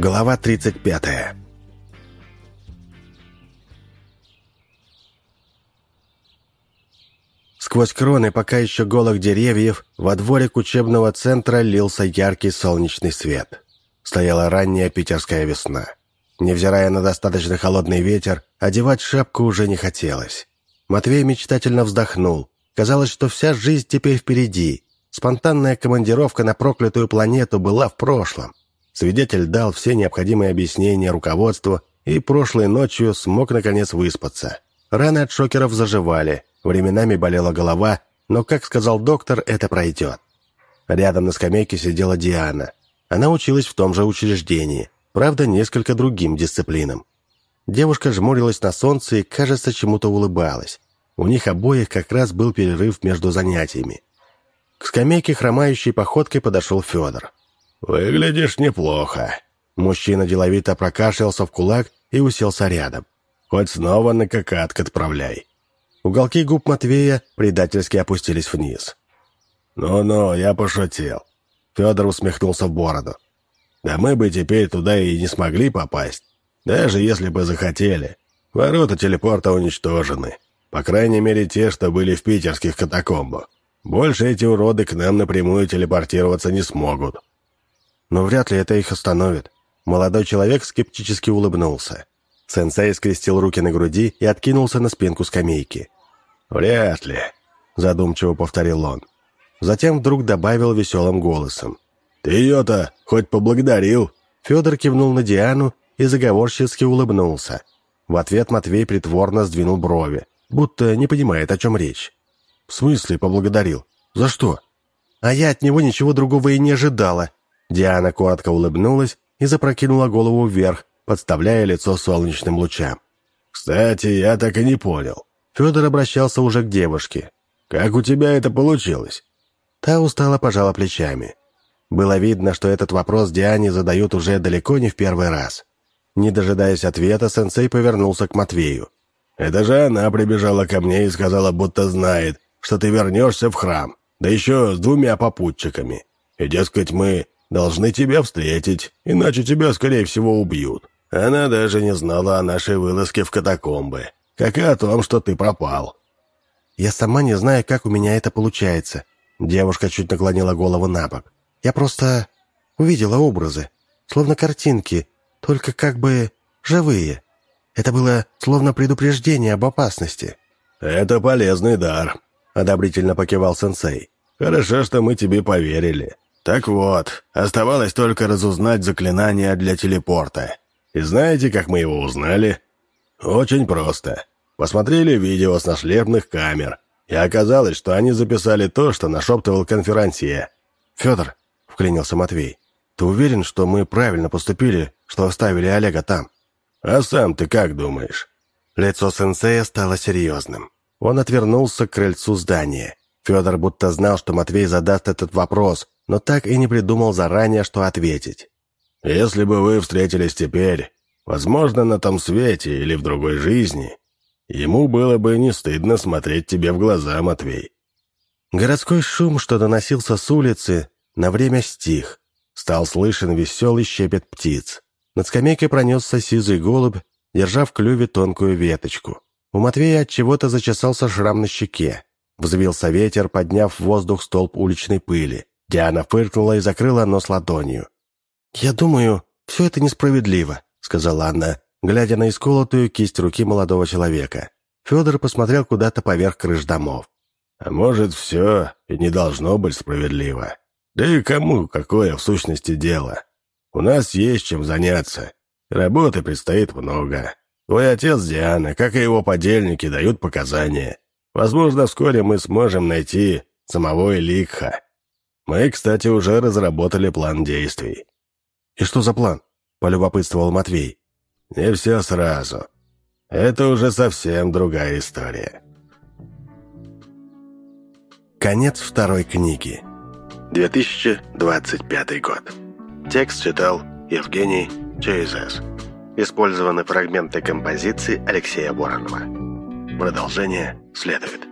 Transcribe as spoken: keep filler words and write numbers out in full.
Глава тридцать пятая. Сквозь кроны пока еще голых деревьев во дворик учебного центра лился яркий солнечный свет. Стояла ранняя питерская весна. Невзирая на достаточно холодный ветер, одевать шапку уже не хотелось. Матвей мечтательно вздохнул. Казалось, что вся жизнь теперь впереди. Спонтанная командировка на проклятую планету была в прошлом. Свидетель дал все необходимые объяснения руководству и прошлой ночью смог наконец выспаться. Раны от шокеров заживали, временами болела голова, но, как сказал доктор, это пройдет. Рядом на скамейке сидела Диана. Она училась в том же учреждении, правда, несколько другим дисциплинам. Девушка жмурилась на солнце и, кажется, чему-то улыбалась. У них обоих как раз был перерыв между занятиями. К скамейке хромающей походкой подошел Федор. «Выглядишь неплохо». Мужчина деловито прокашлялся в кулак и уселся рядом. «Хоть снова на какатк отправляй». Уголки губ Матвея предательски опустились вниз. «Ну-ну, я пошутил». Федор усмехнулся в бороду. «Да мы бы теперь туда и не смогли попасть, даже если бы захотели. Ворота телепорта уничтожены. По крайней мере, те, что были в питерских катакомбах. Больше эти уроды к нам напрямую телепортироваться не смогут». Но вряд ли это их остановит. Молодой человек скептически улыбнулся. Сенсей скрестил руки на груди и откинулся на спинку скамейки. «Вряд ли», — задумчиво повторил он. Затем вдруг добавил веселым голосом. «Ты ее-то хоть поблагодарил?» Федор кивнул на Диану и заговорщицки улыбнулся. В ответ Матвей притворно сдвинул брови, будто не понимает, о чем речь. «В смысле поблагодарил? За что?» «А я от него ничего другого и не ожидала». Диана коротко улыбнулась и запрокинула голову вверх, подставляя лицо солнечным лучам. «Кстати, я так и не понял». Федор обращался уже к девушке. «Как у тебя это получилось?» Та устало пожала плечами. Было видно, что этот вопрос Диане задают уже далеко не в первый раз. Не дожидаясь ответа, сенсей повернулся к Матвею. «Это же она прибежала ко мне и сказала, будто знает, что ты вернешься в храм, да еще с двумя попутчиками. И, дескать, мы должны тебя встретить, иначе тебя, скорее всего, убьют. Она даже не знала о нашей вылазке в катакомбы, как и о том, что ты пропал». «Я сама не знаю, как у меня это получается». Девушка чуть наклонила голову на бок. «Я просто увидела образы, словно картинки, только как бы живые. Это было словно предупреждение об опасности». «Это полезный дар», — одобрительно покивал сенсей. «Хорошо, что мы тебе поверили. Так вот, оставалось только разузнать заклинание для телепорта. И знаете, как мы его узнали? Очень просто. Посмотрели видео с нашлепных камер, и оказалось, что они записали то, что нашептывал конферансье». «Федор», — вклинился Матвей, — «ты уверен, что мы правильно поступили, что оставили Олега там?» «А сам ты как думаешь?» Лицо сенсея стало серьезным. Он отвернулся к крыльцу здания. Федор будто знал, что Матвей задаст этот вопрос, но так и не придумал заранее, что ответить. «Если бы вы встретились теперь, возможно, на том свете или в другой жизни, ему было бы не стыдно смотреть тебе в глаза, Матвей». Городской шум, что доносился с улицы, на время стих. Стал слышен веселый щебет птиц. Над скамейкой пронесся сизый голубь, держа в клюве тонкую веточку. У Матвея от чего-то зачесался шрам на щеке. Взвился ветер, подняв в воздух столб уличной пыли. Диана фыркнула и закрыла нос ладонью. «Я думаю, все это несправедливо», — сказала она, глядя на исколотую кисть руки молодого человека. Федор посмотрел куда-то поверх крыш домов. «А может, все и не должно быть справедливо. Да и кому какое в сущности дело? У нас есть чем заняться. Работы предстоит много. Твой отец Диана, как и его подельники, дают показания. Возможно, вскоре мы сможем найти самого Эликха. Мы, кстати, уже разработали план действий». «И что за план?» — полюбопытствовал Матвей. «Не все сразу. Это уже совсем другая история». Конец второй книги. две тысячи двадцать пятый год. Текст читал Евгений ЧСС. Использованы фрагменты композиции Алексея Воронова. Продолжение следует.